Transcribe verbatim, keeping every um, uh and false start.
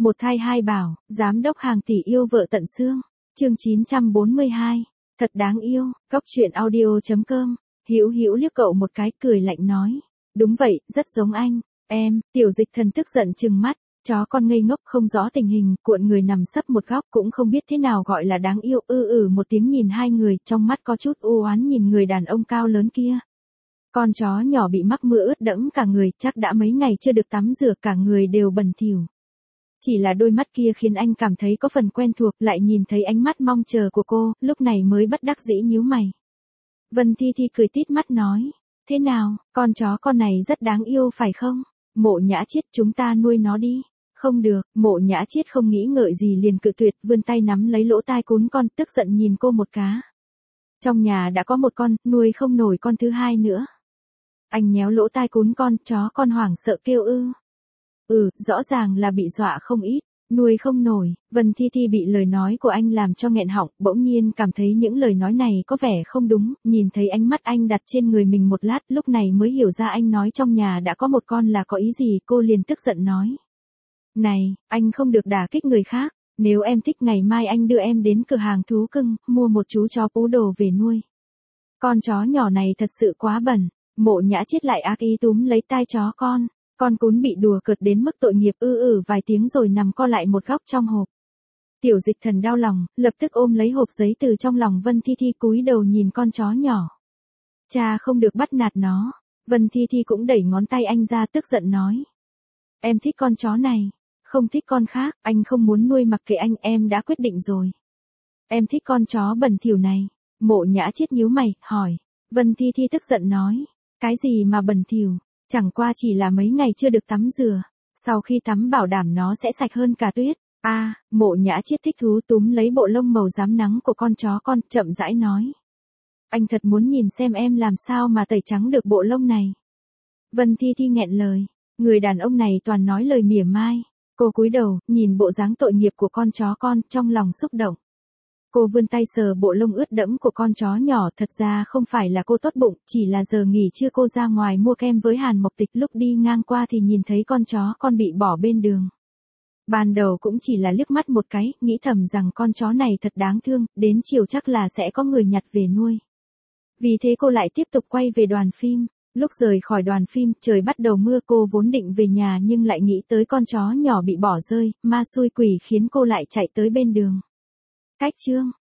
Một thai hai bảo, giám đốc hàng tỷ yêu vợ tận xương. Chương chín trăm bốn mươi hai. Thật đáng yêu. Góc truyện audio chấm com. Hữu Hữu liếc cậu một cái, cười lạnh nói, đúng vậy, rất giống anh. Em, Tiểu Dịch Thần tức giận trừng mắt, chó con ngây ngốc không rõ tình hình, cuộn người nằm sấp một góc cũng không biết thế nào gọi là đáng yêu, ư ử một tiếng nhìn hai người, trong mắt có chút u oán nhìn người đàn ông cao lớn kia. Con chó nhỏ bị mắc mưa ướt đẫm cả người, chắc đã mấy ngày chưa được tắm rửa, cả người đều bẩn thỉu. Chỉ là đôi mắt kia khiến anh cảm thấy có phần quen thuộc, lại nhìn thấy ánh mắt mong chờ của cô, lúc này mới bất đắc dĩ nhíu mày. Vân Thi Thi cười tít mắt nói, thế nào, con chó con này rất đáng yêu phải không? Mộ Nhã Chiết, chúng ta nuôi nó đi. Không được, Mộ Nhã Chiết không nghĩ ngợi gì liền cự tuyệt, vươn tay nắm lấy lỗ tai cún con, tức giận nhìn cô một cá. Trong nhà đã có một con, nuôi không nổi con thứ hai nữa. Anh nhéo lỗ tai cún con, chó con hoảng sợ kêu ư. Ừ, rõ ràng là bị dọa không ít, nuôi không nổi. Vân Thi Thi bị lời nói của anh làm cho nghẹn họng, bỗng nhiên cảm thấy những lời nói này có vẻ không đúng, nhìn thấy ánh mắt anh đặt trên người mình một lát, lúc này mới hiểu ra anh nói trong nhà đã có một con là có ý gì, cô liền tức giận nói. Này, anh không được đả kích người khác, nếu em thích ngày mai anh đưa em đến cửa hàng thú cưng, mua một chú chó poodle về nuôi. Con chó nhỏ này thật sự quá bẩn. Mộ Nhã Chiết lại ác ý túm lấy tai chó con. Con cún bị đùa cợt đến mức tội nghiệp ư ử vài tiếng rồi nằm co lại một góc trong hộp. Tiểu Dịch Thần đau lòng, lập tức ôm lấy hộp giấy từ trong lòng Vân Thi Thi, cúi đầu nhìn con chó nhỏ. Cha không được bắt nạt nó. Vân Thi Thi cũng đẩy ngón tay anh ra, tức giận nói. Em thích con chó này, không thích con khác, anh không muốn nuôi, mặc kệ anh, em đã quyết định rồi. Em thích con chó bẩn thỉu này. Mộ Nhã Chiết nhíu mày, hỏi. Vân Thi Thi tức giận nói. Cái gì mà bẩn thỉu? Chẳng qua chỉ là mấy ngày chưa được tắm rửa. Sau khi tắm bảo đảm nó sẽ sạch hơn cả tuyết. A, à, Mộ Nhã Chiết thích thú túm lấy bộ lông màu rám nắng của con chó con, chậm rãi nói. Anh thật muốn nhìn xem em làm sao mà tẩy trắng được bộ lông này. Vân Thi Thi nghẹn lời. Người đàn ông này toàn nói lời mỉa mai. Cô cúi đầu, nhìn bộ dáng tội nghiệp của con chó con, trong lòng xúc động. Cô vươn tay sờ bộ lông ướt đẫm của con chó nhỏ, thật ra không phải là cô tốt bụng, chỉ là giờ nghỉ trưa cô ra ngoài mua kem với Hàn Mộc Tịch, lúc đi ngang qua thì nhìn thấy con chó con bị bỏ bên đường. Ban đầu cũng chỉ là liếc mắt một cái, nghĩ thầm rằng con chó này thật đáng thương, đến chiều chắc là sẽ có người nhặt về nuôi. Vì thế cô lại tiếp tục quay về đoàn phim. Lúc rời khỏi đoàn phim, trời bắt đầu mưa, cô vốn định về nhà nhưng lại nghĩ tới con chó nhỏ bị bỏ rơi, ma xui quỷ khiến cô lại chạy tới bên đường. Cách chương